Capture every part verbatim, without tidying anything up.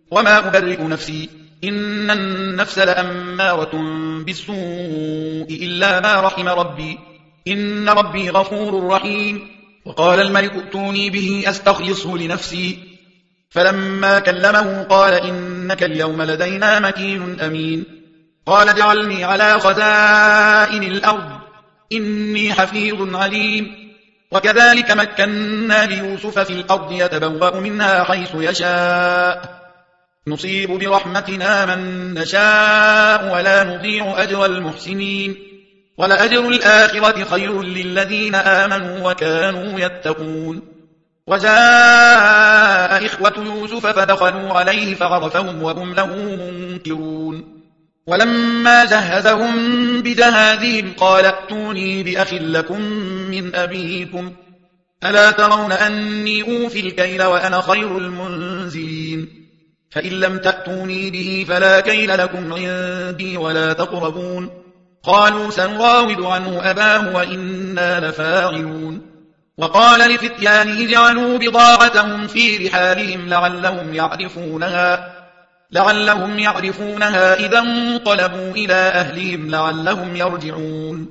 وما أبرئ نفسي إن النفس لأمارة بالسوء إلا ما رحم ربي إن ربي غفور رحيم. وقال الملك ائتوني به أستخلصه لنفسي فلما كلمه قال إنك اليوم لدينا مكين أمين. قال اجعلني على خزائن الأرض إني حفيظ عليم. وكذلك مكنا ليوسف في الأرض يتبوأ منها حيث يشاء نصيب برحمتنا من نشاء ولا نضيع أجر المحسنين ولأجر الآخرة خير للذين آمنوا وكانوا يتقون. وجاء إخوة يوسف فدخلوا عليه فعرفهم وهم له منكرون. ولما جهزهم بجهازهم قال ائتوني بأخ لكم من أبيكم ألا ترون أني أوفي الكيل وأنا خير المنزلين فإن لم تأتوني به فلا كيل لكم عندي ولا تقربون. قالوا سنراود عنه أباه وإنا لفاعلون. وقال لفتيانه اجعلوا بضاعتهم في رحالهم لعلهم يعرفونها لعلهم يعرفونها إذا انقلبوا إلى أهلهم لعلهم يرجعون.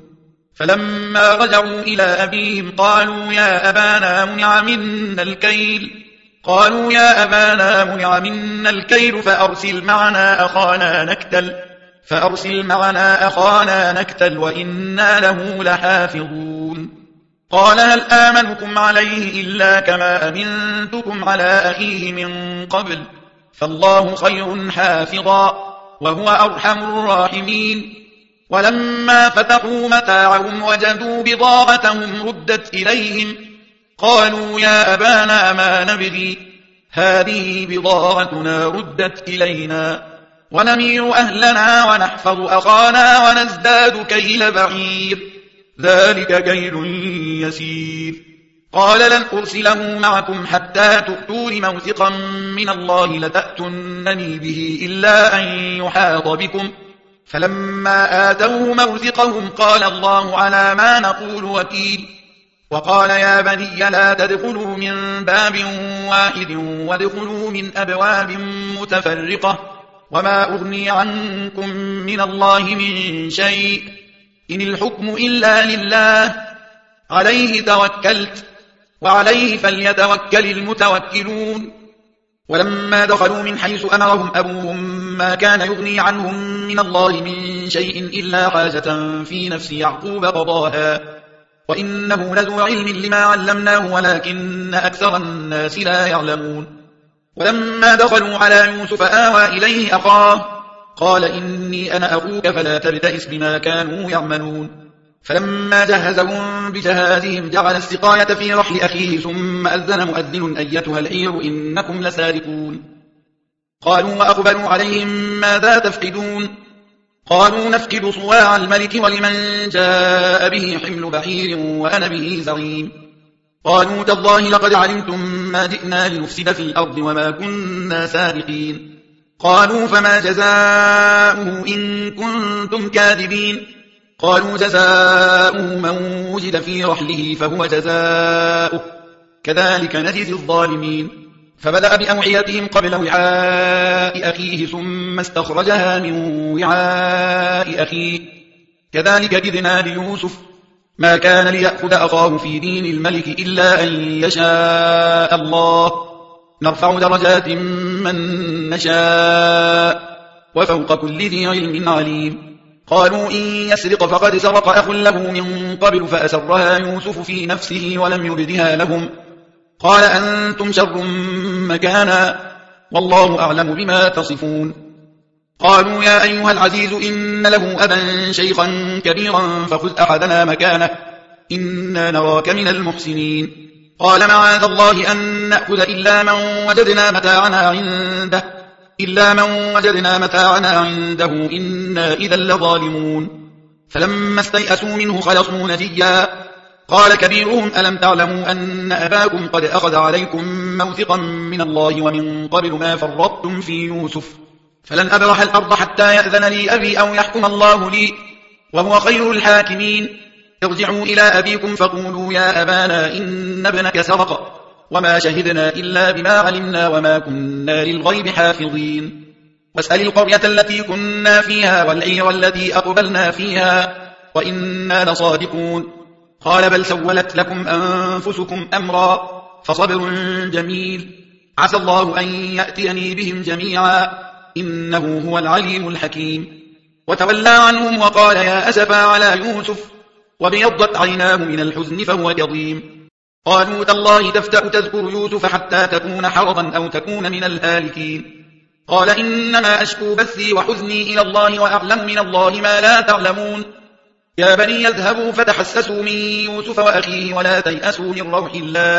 فلما رجعوا إلى أبيهم قالوا يا أبانا منع منا الكيل قالوا يا أبانا منع منا الكيل فأرسل معنا أخانا نكتل فأرسل معنا أخانا نكتل وإنا له لحافظون. قال هل آمنكم عليه إلا كما أمنتكم على أخيه من قبل فالله خير حافظا وهو أرحم الراحمين. ولما فتحوا متاعهم وجدوا بضاعتهم ردت إليهم قالوا يا أبانا ما نبغي هذه بضاعتنا ردت إلينا ونمير أهلنا ونحفظ أخانا ونزداد كيل بعير ذلك كيل يسير. قال لن أرسله معكم حتى تؤتون موثقا من الله لتأتنني به إلا أن يحاط بكم فلما آتوه موثقهم قال الله على ما نقول وكيل. وقال يا بني لا تدخلوا من باب واحد وادخلوا من أبواب متفرقة وما أغني عنكم من الله من شيء إن الحكم إلا لله عليه توكلت وعليه فليتوكل المتوكلون. ولما دخلوا من حيث أمرهم أبوهم ما كان يغني عنهم من الله من شيء إلا حاجة في نفس يعقوب قضاها وإنه لذو علم لما علمناه ولكن أكثر الناس لا يعلمون. ولما دخلوا على يوسف آوى إليه أخاه قال إني أنا أخوك فلا تبتئس بما كانوا يعملون. فلما جهزهم بجهازهم جعل السقاية في رحل أخيه ثم أذن مؤذن أيتها العير إنكم لسارقون. قالوا وأقبلوا عليهم ماذا تفقدون قالوا نفقد صواع الملك ولمن جاء به حمل بعير وأنا به زعيم. قالوا تالله لقد علمتم ما جئنا لنفسد في الأرض وما كنا سارقين. قالوا فما جزاؤه إن كنتم كاذبين قالوا جزاؤه من وجد في رحله فهو جزاؤه كذلك نجزي الظالمين. فبدأ بأوعيتهم قبل وعاء أخيه ثم استخرجها من وعاء أخيه كذلك كدنا ليوسف ما كان ليأخذ أخاه في دين الملك إلا أن يشاء الله نرفع درجات من نشاء وفوق كل ذي علم عليم. قالوا إن يسرق فقد سرق أخ له من قبل فأسرها يوسف في نفسه ولم يبدها لهم قال أنتم شر مكانا والله أعلم بما تصفون. قالوا يا أيها العزيز إن له أبا شيخا كبيرا فخذ أحدنا مكانه إنا نراك من المحسنين. قال معاذ الله أن نأخذ إلا من وجدنا متاعنا عنده إلا من وجدنا متاعنا عنده إنا إذا لظالمون. فلما استيئسوا منه خلصوا نجيا قال كبيرهم ألم تعلموا أن أباكم قد أخذ عليكم موثقا من الله ومن قبل ما فرطتم في يوسف فلن أبرح الأرض حتى يأذن لي أبي أو يحكم الله لي وهو خير الحاكمين. ارجعوا إلى أبيكم فقولوا يا أبانا إن ابنك سرق وما شهدنا إلا بما علمنا وما كنا للغيب حافظين واسأل القرية التي كنا فيها والعير التي أقبلنا فيها وإنا لصادقون قال بل سولت لكم أنفسكم أمرا فصبر جميل عسى الله أن يأتيني بهم جميعا إنه هو العليم الحكيم وتولى عنهم وقال يا أسفا على يوسف وبيضت عيناه من الحزن فهو كظيم قالوا تالله تفتأ تذكر يوسف حتى تكون حرضا أو تكون من الهالكين قال إنما أشكو بثي وحزني إلى الله وأعلم من الله ما لا تعلمون يا بني يذهبوا فتحسسوا من يوسف وأخيه ولا تيأسوا من روح الله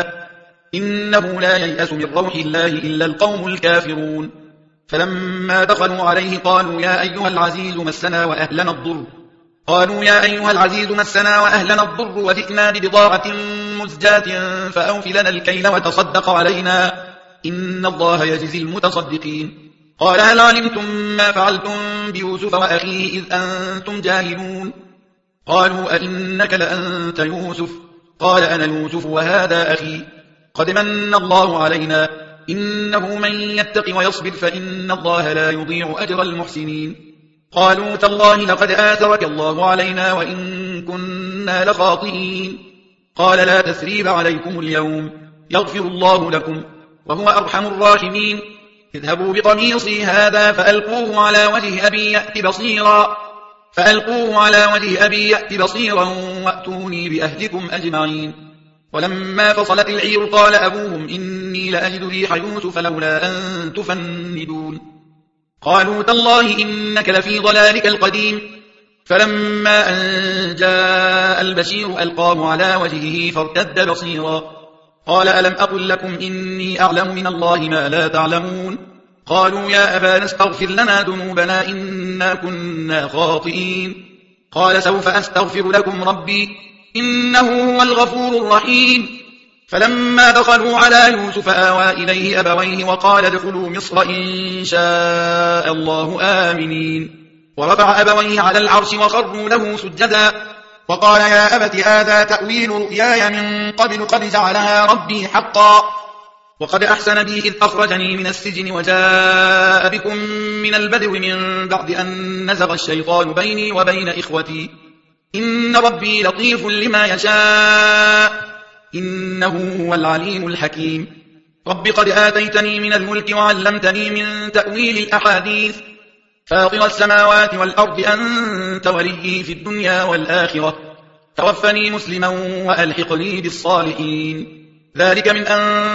إنه لا ييأس من روح الله إلا القوم الكافرون فلما دخلوا عليه قالوا يا أيها العزيز مسنا وأهلنا الضر قالوا يا أيها العزيز مسنا وأهلنا الضر وجئنا ببضاعة مزجاة فأوف لنا الكيل وتصدق علينا إن الله يجزي المتصدقين قال هل علمتم ما فعلتم بيوسف وأخيه إذ أنتم جاهلون قالوا أئنك لأنت يوسف قال أنا يوسف وهذا أخي قد من الله علينا إنه من يتق ويصبر فإن الله لا يضيع أجر المحسنين قالوا تالله لقد آثرك الله علينا وإن كنا لخاطئين قال لا تثريب عليكم اليوم يغفر الله لكم وهو أرحم الراحمين اذهبوا بقميصي هذا فألقوه على وجه أبي يأت بصيرا فألقوه على وجه أبي يأت بصيرا وأتوني بأهلكم أجمعين ولما فصلت العير قال أبوهم إني لأجد ريح يوسف لولا أن تفندون قالوا تالله إنك لفي ضلالك القديم فلما أن جاء البشير ألقاه على وجهه فارتد بصيرا قال ألم أقل لكم إني أعلم من الله ما لا تعلمون قالوا يا أبانا استغفر لنا ذنوبنا إنا كنا خاطئين قال سوف أستغفر لكم ربي إنه هو الغفور الرحيم فلما دخلوا على يوسف آوى إليه أبويه وقال ادخلوا مصر إن شاء الله آمنين ورفع أبويه على العرش وخروا له سجدا وقال يا أبت هذا تأويل رؤياي من قبل قد جعلها ربي حقا وقد أحسن بي إذ أخرجني من السجن وجاء بكم من البدو من بعد أن نزغ الشيطان بيني وبين إخوتي إن ربي لطيف لما يشاء إنه هو العليم الحكيم رب قد آتيتني من الملك وعلمتني من تأويل الأحاديث فاطر السماوات والأرض أنت وليي في الدنيا والآخرة توفني مسلما وألحقني بالصالحين ذلك من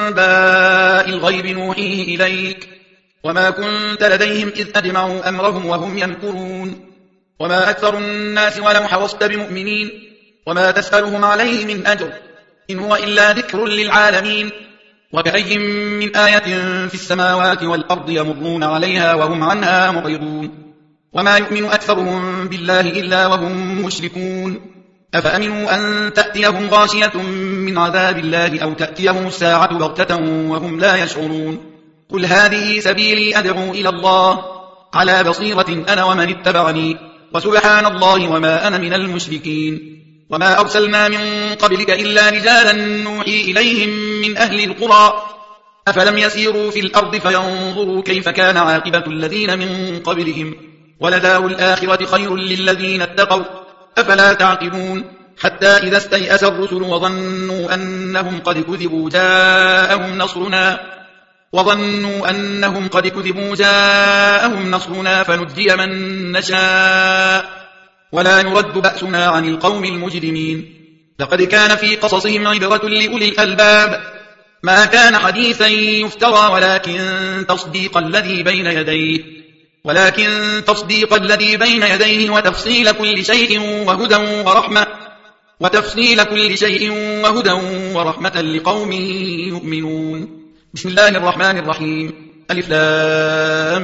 أنباء الغيب نوحيه إليك وما كنت لديهم إذ أجمعوا أمرهم وهم يمكرون وما أكثر الناس ولو حرصت بمؤمنين وما تسألهم عليه من أجر إن هو إلا ذكر للعالمين وكأي من آية في السماوات والأرض يمرون عليها وهم عنها معرضون وما يؤمن أكثرهم بالله إلا وهم مشركون أفأمنوا أن تأتيهم غاشية من عذاب الله أو تأتيهم الساعة بغتة وهم لا يشعرون قل هذه سبيلي أدعو إلى الله على بصيرة أنا ومن اتبعني وسبحان الله وما أنا من المشركين وما أرسلنا من قبلك إلا رجالا نوحي إليهم من أهل القرى أفلم يسيروا في الأرض فينظروا كيف كان عاقبة الذين من قبلهم ولدار الآخرة خير للذين اتقوا أفلا تعقلون حتى إذا استيأس الرسل وظنوا أنهم قد كذبوا جاءهم نصرنا وظنوا أنهم قد كذبوا جاءهم نصرنا فنجي من نشاء ولا يرد بأسنا عن القوم المجرمين لقد كان في قصصهم عبرة لأولي الألباب ما كان حديثا يفترى ولكن تصديق الذي بين يديه ولكن تصديق الذي بين يديه وتفصيل كل شيء وهدى ورحمة وتفصيل كل شيء وهدى ورحمة لقوم يؤمنون بسم الله الرحمن الرحيم ألف لام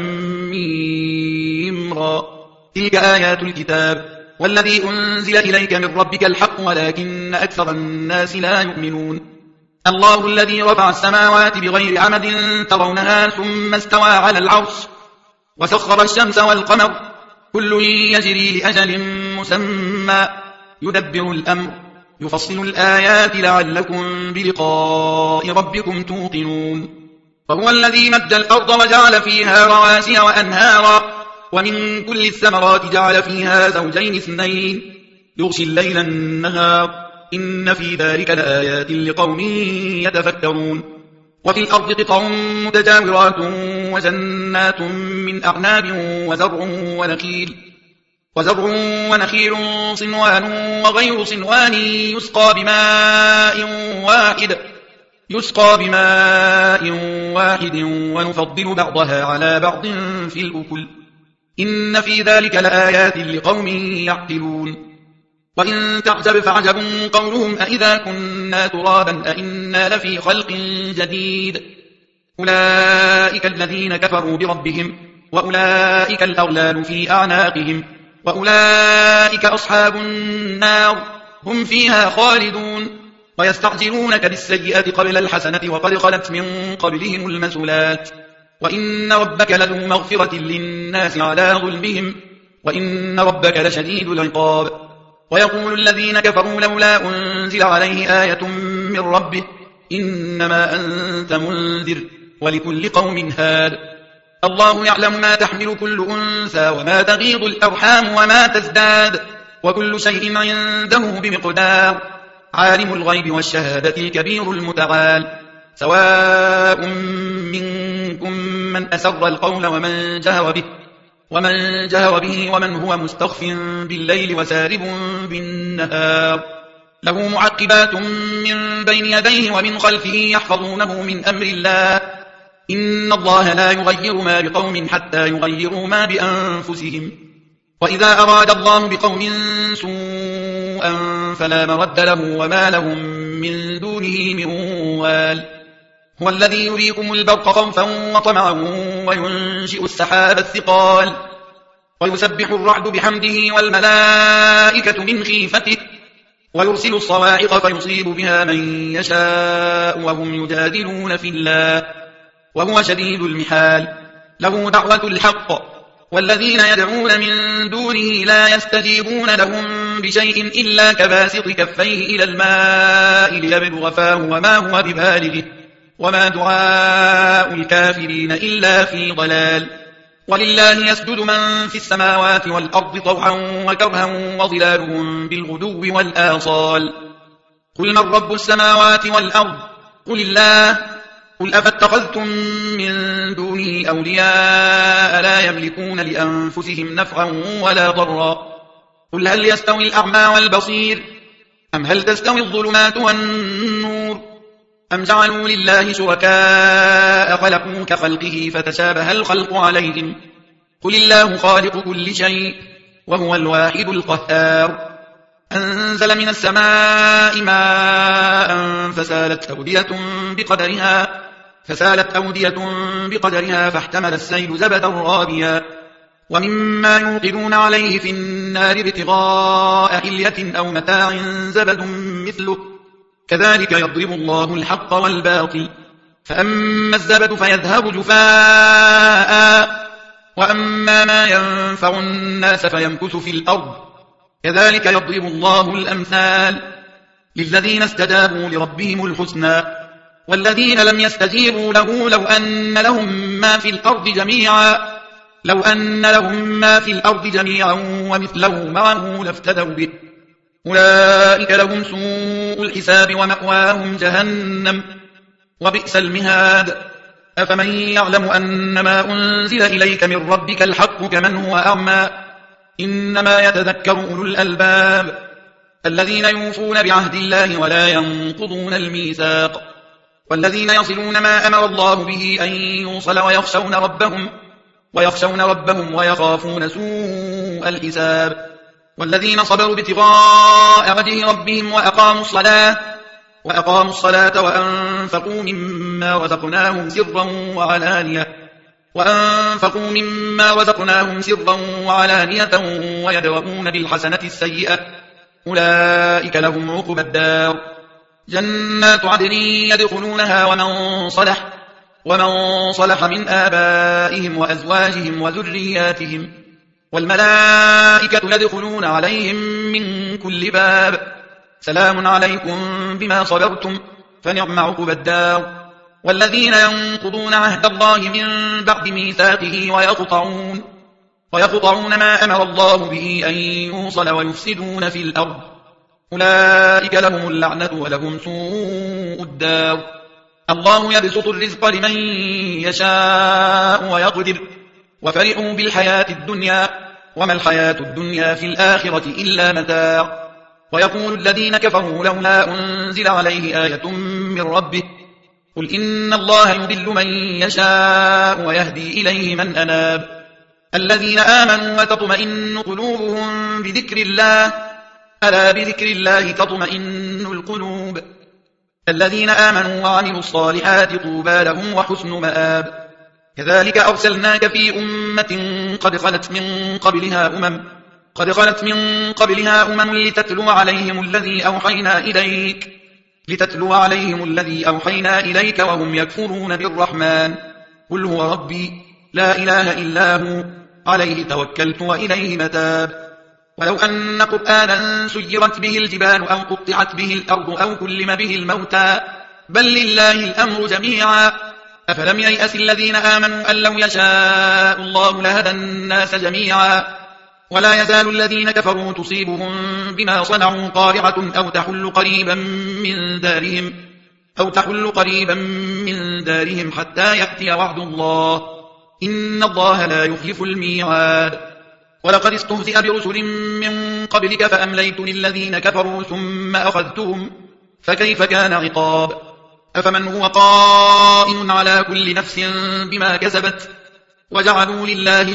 ميم را تلك آيات الكتاب والذي أنزل إليك من ربك الحق ولكن أكثر الناس لا يؤمنون الله الذي رفع السماوات بغير عمد ترونها ثم استوى على العرش وسخر الشمس والقمر كل يجري لأجل مسمى يدبر الأمر يفصل الآيات لعلكم بلقاء ربكم توقنون وهو الذي مد الأرض وجعل فيها رواسي وأنهارا ومن كل الثمرات جعل فيها زوجين اثنين يغشي الليل النهار إن في ذلك لآيات لقوم يتفكرون وفي الأرض قطع متجاورات وجنات من أعناب وزرع ونخيل وزرع ونخيل صنوان وغير صنوان يسقى بماء واحد يسقى بماء واحد ونفضل بعضها على بعض في الأكل إن في ذلك لآيات لقوم يعقلون وإن تعجب فعجب قولهم أئذا كنا ترابا أئنا لفي خلق جديد أولئك الذين كفروا بربهم وأولئك الأغلال في أعناقهم وأولئك أصحاب النار هم فيها خالدون ويستعجلونك بالسيئة قبل الحسنة وقد خلت من قبلهم المثلات وإن ربك لذو مغفرة للناس على ظلمهم وإن ربك لشديد العقاب ويقول الذين كفروا لولا أنزل عليه آية من ربه إنما أنت منذر ولكل قوم هاد الله يعلم ما تحمل كل أنثى وما تغيض الأرحام وما تزداد وكل شيء عنده بمقدار عالم الغيب والشهادة الكبير المتعال سواء منكم من أسر القول ومن جهر به ومن جهر به ومن هو مستخف بالليل وسارب بالنهار له معقبات من بين يديه ومن خلفه يحفظونه من أمر الله إن الله لا يغير ما بقوم حتى يغيروا ما بأنفسهم وإذا أراد الله بقوم سوءا فلا مرد له وما لهم من دونه من وال هو الذي يريكم البرق خوفا وطمعا وينشئ السحاب الثقال ويسبح الرعد بحمده والملائكة من خيفته ويرسل الصواعق فيصيب بها من يشاء وهم يجادلون في الله وهو شديد المحال له دعوة الحق والذين يدعون من دونه لا يستجيبون لهم بشيء إلا كباسط كفيه إلى الماء ليبلغ فاه وما هو ببالغه وما دعاء الكافرين إلا في ضلال ولله يسجد من في السماوات والأرض طوعا وكرها وظلالهم بالغدو والآصال قل من رب السماوات والأرض قل الله قل أفاتخذتم من دونه أولياء لا يملكون لأنفسهم نفعا ولا ضرا قل هل يستوي الأعمى والبصير أم هل تستوي الظلمات والنور أم جعلوا لله شركاء خلقوا كخلقه فتشابه الخلق عليهم قل الله خالق كل شيء وهو الواحد القهار أنزل من السماء ماء فسالت أودية بقدرها فسالت أودية بقدرها فاحتمل السيل زبدا رابيا ومما يوقدون عليه في النار ابتغاء حلية أو متاع زبد مثله كذلك يضرب الله الحق والباطل فأما الزبد فيذهب جفاء وأما ما ينفع الناس فيمكث في الأرض كذلك يضرب الله الأمثال للذين استجابوا لربهم الحسنى والذين لم يستجيبوا له لو أن لهم ما في الأرض جميعا لو أن لهم ما في الأرض جميعا ومثله معه لافتدوا به أولئك لهم سوء الحساب ومأواهم جهنم وبئس المهاد أفمن يعلم أن ما أنزل إليك من ربك الحق كمن هو أعمى إنما يتذكر أولو الألباب الذين يوفون بعهد الله ولا ينقضون الميثاق والذين يصلون ما أمر الله به أن يوصل ويخشون ربهم ويخشون ربهم ويخافون سوء الحساب والذين صبروا ابتغاء وجه ربهم وأقاموا الصلاة وأقاموا الصلاة وأنفقوا مما رزقناهم سرا وعلانية وأنفقوا مما رزقناهم سرا وعلانية ويدرؤون بالحسنة السيئة أولئك لهم عقبى الدار جنات عدن يدخلونها ومن صلح ومن صلح من آبائهم وأزواجهم وذرياتهم والملائكة يدخلون عليهم من كل باب سلام عليكم بما صبرتم فنعم عقبى الدار. والذين ينقضون عهد الله من بعد ميثاقه ويقطعون, ويقطعون ما أمر الله به أن يوصل ويفسدون في الأرض أولئك لهم اللعنة ولهم سوء الدار. الله يبسط الرزق لمن يشاء ويقدر وفرحوا بالحياة الدنيا وما الحياة الدنيا في الآخرة إلا متاع. ويقول الذين كفروا لولا أنزل عليه آية من ربه قل إن الله يضل من يشاء ويهدي إليه من أناب. الذين آمنوا وتطمئن قلوبهم بذكر الله ألا بذكر الله تطمئن القلوب. الذين آمنوا وعملوا الصالحات طوبى لهم وحسن مآب. كذلك أرسلناك في أمة قد خلت من قبلها أمم قد خلت من قبلها أمم لتتلو عليهم الذي أوحينا إليك لتتلو عليهم الذي أوحينا إليك وهم يكفرون بالرحمن قل هو ربي لا إله إلا هو عليه توكلت وإليه متاب. ولو أن قرآنا سيرت به الجبال أو قطعت به الأرض أو كلم به الموتى بل لله الأمر جميعا أفلم ييأس الذين آمنوا أن لو يشاء الله لهدى الناس جميعا. ولا يزال الذين كفروا تصيبهم بما صنعوا قارعة أو تحل قريبا من دارهم أو تحل قريبا من دارهم حتى يأتي وعد الله إن الله لا يخلف الميعاد. ولقد استهزئ برسل من قبلك فأمليت للذين كفروا ثم أخذتهم فكيف كان عقاب. أفمن هو قائم على كل نفس بما كسبت وجعلوا لله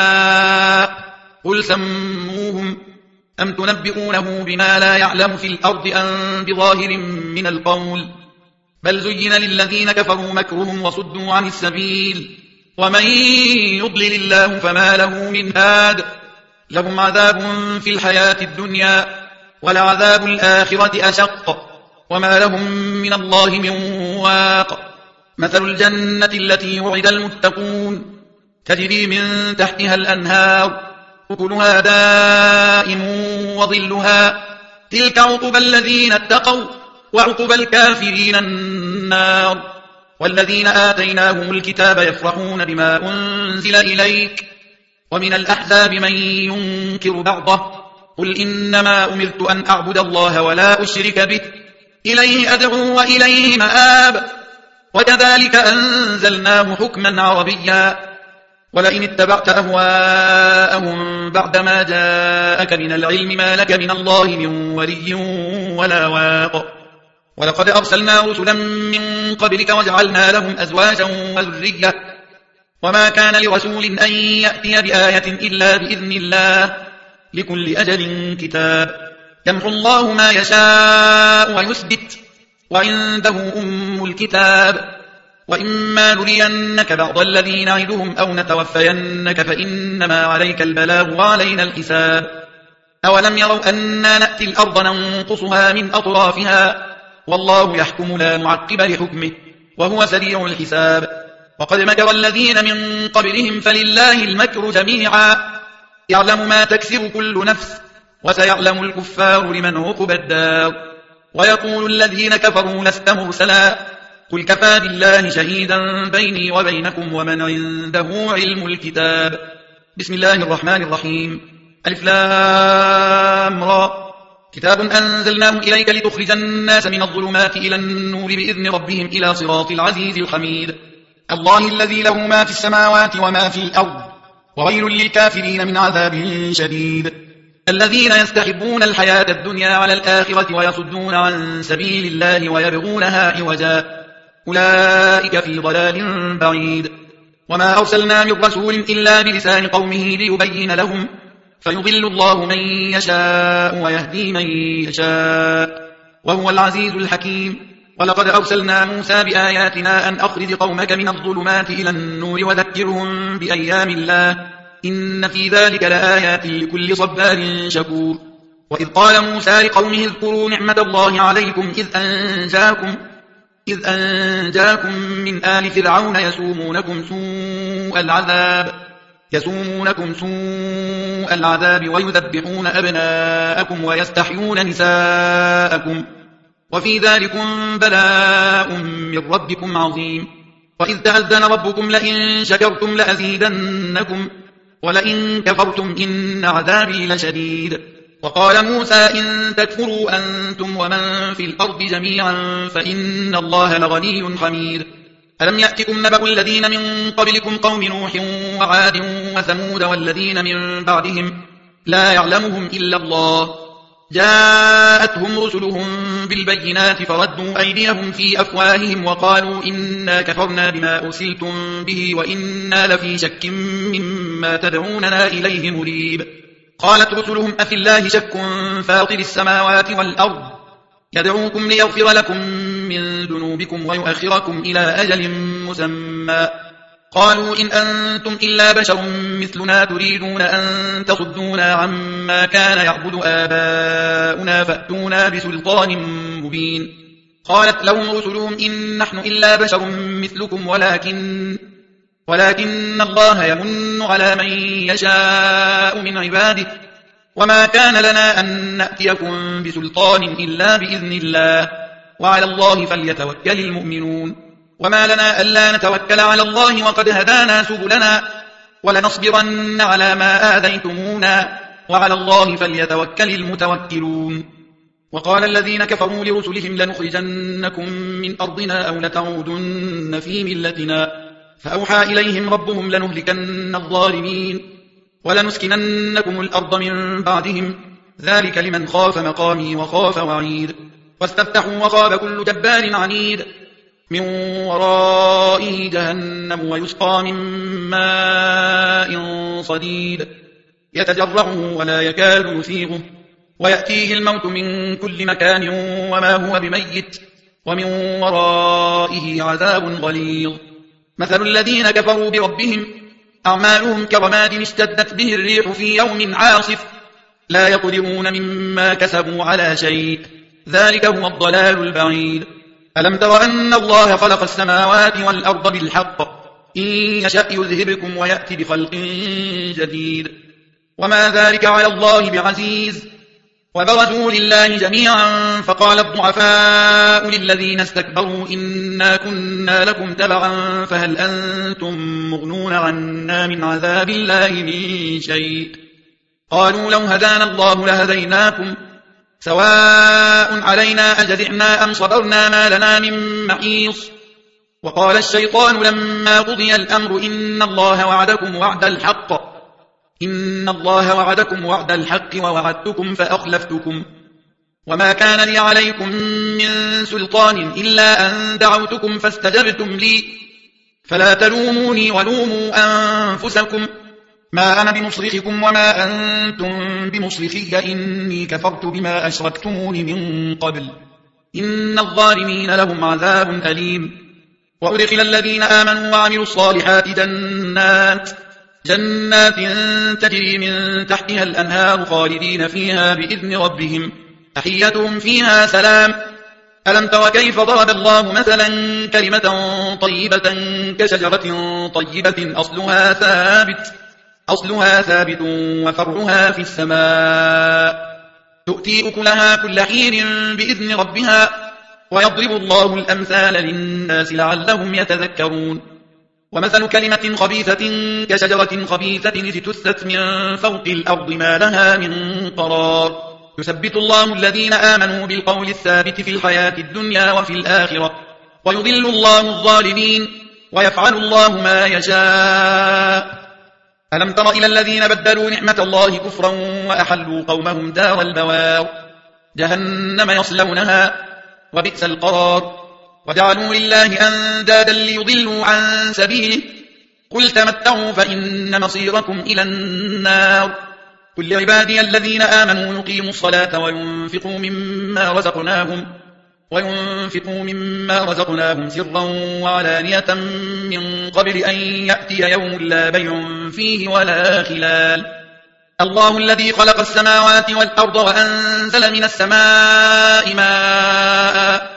شركاء قل سموهم أم تنبئونه بما لا يعلم في الأرض أم بظاهر من القول بل زين للذين كفروا مكرهم وصدوا عن السبيل ومن يضلل الله فما له من هاد. لهم عذاب في الحياة الدنيا ولعذاب الآخرة أشق وما لهم من الله من واق. مثل الجنة التي وعد المتقون تجري من تحتها الأنهار أكلها دائم وظلها تلك عقبى الذين اتقوا وعقبى الكافرين النار. والذين آتيناهم الكتاب يفرحون بما أنزل إليك ومن الأحزاب من ينكر بعضه قل إنما أمرت أن أعبد الله ولا أشرك به إليه أدعو وإليه مآب. وكذلك أنزلناه حكما عربيا ولئن اتبعت أهواءهم بعدما جاءك من العلم ما لك من الله من ولي ولا واق. ولقد أرسلنا رسلا من قبلك وجعلنا لهم أزواجا وذرية وما كان لرسول أن يأتي بآية إلا بإذن الله لكل أجل كتاب. يمحو الله ما يشاء ويثبت وعنده أم الكتاب. وإما نرينك بعض الذي نعدهم أو نتوفينك فإنما عليك البلاغ وعلينا الحساب. أولم يروا أنا نأتي الأرض ننقصها من أطرافها والله يحكم لا معقب لحكمه وهو سريع الحساب. وقد مكر الذين من قبلهم فلله المكر جميعا يعلم ما تكسب كل نفس وسيعلم الكفار لمن عقبى الدار. ويقول الذين كفروا لست مرسلا قل كفى بالله شهيدا بيني وبينكم ومن عنده علم الكتاب. بسم الله الرحمن الرحيم. ألف لام را كتاب أنزلناه إليك لتخرج الناس من الظلمات إلى النور بإذن ربهم إلى صراط العزيز الحميد. الله الذي له ما في السماوات وما في الأرض وويل للكافرين من عذاب شديد. الذين يستحبون الحياة الدنيا على الآخرة ويصدون عن سبيل الله ويبغونها عوجا أولئك في ضلال بعيد. وما أرسلنا من رسول إلا بلسان قومه ليبين لهم فيضل الله من يشاء ويهدي من يشاء وهو العزيز الحكيم. ولقد أرسلنا موسى بآياتنا أن أخرج قومك من الظلمات إلى النور وذكرهم بأيام الله إن في ذلك لآيات لكل صبار شكور. وإذ قال موسى لقومه اذكروا نعمة الله عليكم إذ أنجاكم إذ أنجاكم من آل فرعون يسومونكم سوء العذاب يسومونكم سوء العذاب ويذبحون أبناءكم ويستحيون نساءكم وفي ذلكم بلاء من ربكم عظيم. وإذ تأذن ربكم لئن شكرتم لأزيدنكم ولئن كفرتم إن عذابي لشديد. وقال موسى إن تكفروا أنتم ومن في الأرض جميعا فإن الله لغني حميد. ألم يأتكم نبأ الذين من قبلكم قوم نوح وعاد وثمود والذين من بعدهم لا يعلمهم إلا الله جاءتهم رسلهم بالبينات فردوا أيديهم في أفواههم وقالوا إنا كفرنا بما أرسلتم به وإنا لفي شك مما تدعوننا إليه مريب. قالت رسلهم أفي الله شك فاطر السماوات والأرض يدعوكم ليغفر لكم من ذنوبكم ويؤخركم إلى أجل مسمى قالوا إن أنتم إلا بشر مثلنا تريدون أن تصدونا عما كان يعبد آباؤنا فأتونا بسلطان مبين. قالت لهم رسلهم إن نحن إلا بشر مثلكم ولكن ولكن الله يمن على من يشاء من عباده وما كان لنا أن نأتيكم بسلطان إلا بإذن الله وعلى الله فليتوكل المؤمنون. وما لنا ألا نتوكل على الله وقد هدانا سبلنا ولنصبرن على ما آذيتمونا وعلى الله فليتوكل المتوكلون. وقال الذين كفروا لرسلهم لنخرجنكم من أرضنا أو لتعودن في ملتنا فأوحى إليهم ربهم لنهلكن الظالمين ولنسكننكم الأرض من بعدهم ذلك لمن خاف مقامي وخاف وعيد. واستفتحوا وخاب كل جبار عنيد من ورائه جهنم ويسقى من ماء صديد يتجرعه ولا يكاد يسيغه ويأتيه الموت من كل مكان وما هو بميت ومن ورائه عذاب غليظ. مثل الذين كفروا بربهم أعمالهم كرماد اشتدت به الريح في يوم عاصف لا يقدرون مما كسبوا على شيء ذلك هو الضلال البعيد. ألم تر أن الله خلق السماوات والأرض بالحق إن يشأ يذهبكم ويأتي بخلق جديد وما ذلك على الله بعزيز. وبرزوا لله جميعا فقال الضعفاء للذين استكبروا إنا كنا لكم تبعا فهل أنتم مغنون عنا من عذاب الله من شيء قالوا لو هدانا الله لهديناكم سواء علينا أجزعنا أم صبرنا ما لنا من محيص. وقال الشيطان لما قضي الأمر إن الله وعدكم وعد الحق إن الله وعدكم وعد الحق ووعدتكم فأخلفتكم وما كان لي عليكم من سلطان إلا أن دعوتكم فاستجبتم لي فلا تلوموني ولوموا أنفسكم ما أنا بمصرخكم وما أنتم بمصرخي إني كفرت بما أشركتمون من قبل إن الظالمين لهم عذاب أليم. وأدخل الذين آمنوا وعملوا الصالحات جنات جنات تجري من تحتها الأنهار خالدين فيها بإذن ربهم تحيتهم فيها سلام. ألم تر كيف ضرب الله مثلا كلمة طيبة كشجرة طيبة أصلها ثابت أصلها ثابت وفرعها في السماء تؤتي أكلها كل حين بإذن ربها ويضرب الله الأمثال للناس لعلهم يتذكرون. ومثل كلمة خبيثة كشجرة خبيثة اجتثت من فوق الأرض ما لها من قرار يثبت الله الذين آمنوا بالقول الثابت في الحياة الدنيا وفي الآخرة ويضل الله الظالمين ويفعل الله ما يشاء. ألم تر إلى الذين بدلوا نعمة الله كفرا وأحلوا قومهم دار البوار جهنم يصلونها وبئس القرار وجعلوا لله أندادا ليضلوا عن سبيله قل تمتعوا فإن مصيركم إلى النار. قل لعبادي الذين آمنوا يقيموا الصلاة وينفقوا مما رزقناهم وينفقوا مما رزقناهم سرا وعلانية من قبل أن يأتي يوم لا بيع فيه ولا خلال. الله الذي خلق السماوات والأرض وأنزل من السماء ماء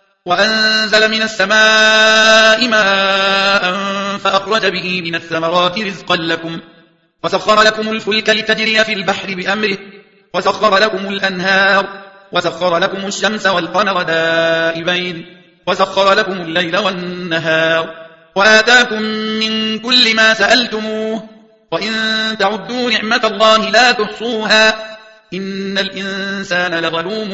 وأنزل من السماء ماء فأخرج به من الثمرات رزقا لكم وسخر لكم الفلك لتجري في البحر بأمره وسخر لكم الأنهار وسخر لكم الشمس والقمر دائبين وسخر لكم الليل والنهار وآتاكم من كل ما سألتموه وإن تعدوا نعمة الله لا تحصوها إن الإنسان لظلوم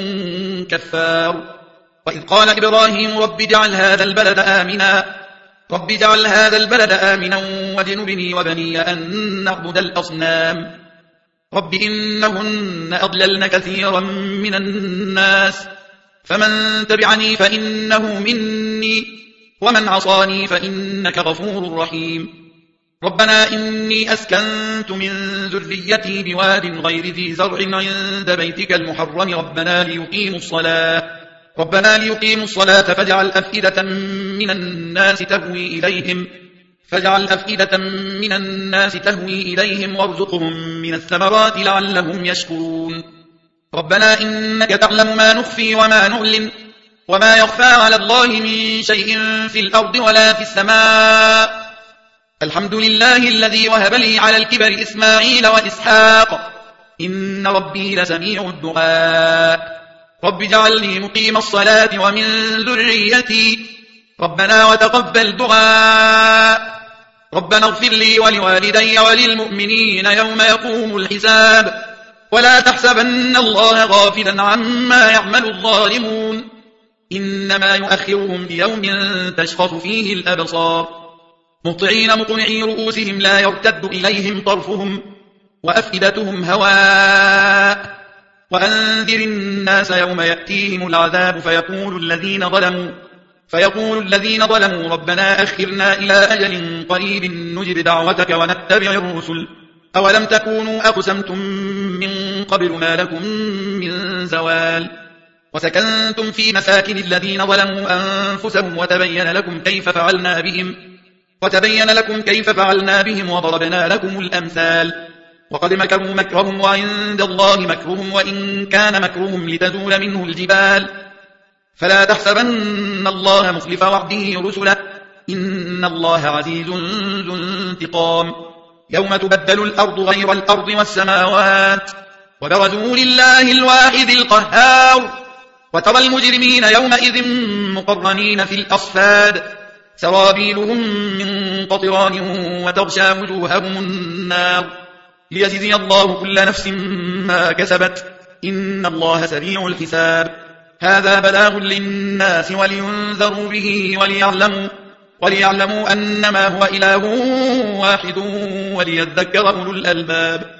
كفار وإذ قال إبراهيم رب اجعل هذا البلد آمنا رب اجعل هذا البلد آمنا واجنبني وبني أن نعبد الأصنام رب إنهن أضللن كثيرا من الناس فمن تبعني فإنه مني ومن عصاني فإنك غفور رحيم ربنا إني أسكنت من ذريتي بواد غير ذي زرع عند بيتك المحرم ربنا ليقيموا الصلاة ربنا ليقيموا الصلاة فاجعل أفئدة من الناس تهوي إليهم فاجعل أفئدة من الناس تهوي إليهم وارزقهم من الثمرات لعلهم يشكرون ربنا إنك تعلم ما نخفي وما نعلن وما يخفى على الله من شيء في الأرض ولا في السماء الحمد لله الذي وهب لي على الكبر إسماعيل وإسحاق إن ربي لسميع الدعاء رب اجعلني مقيم الصلاة ومن ذريتي ربنا وتقبل دعاء ربنا اغفر لي ولوالدي وللمؤمنين يوم يقوم الحساب ولا تحسبن الله غافلا عما يعمل الظالمون إنما يؤخرهم ليوم تشخص فيه الأبصار مطعين مقنعي رؤوسهم لا يرتد إليهم طرفهم وأفئدتهم هواء وأنذر الناس يوم يأتيهم العذاب فيقول الذين ظلموا فيقول الذين ظلموا ربنا أخرنا إلى أجل قريب نجب دعوتك ونتبع الرسل أولم تكونوا أقسمتم من قبل ما لكم من زوال وسكنتم في مساكن الذين ظلموا أنفسهم وتبين لكم كيف فعلنا بهم وتبين لكم كيف فعلنا بهم وضربنا لكم الأمثال وقد مكروا مكرهم وعند الله مكرهم وإن كان مكرهم لتزول منه الجبال فلا تحسبن الله مخلف وعده رسله إن الله عزيز ذو انتقام يوم تبدل الأرض غير الأرض والسماوات وبرزوا لله الواحد القهار وترى المجرمين يومئذ مقرنين في الأصفاد سرابيلهم من قطران وتغشى وجوههم النار ليجزي الله كل نفس ما كسبت إن الله سريع الحساب هذا بلاغ للناس ولينذروا به وليعلموا, وليعلموا أنما هو إله واحد وليذكر أولو الألباب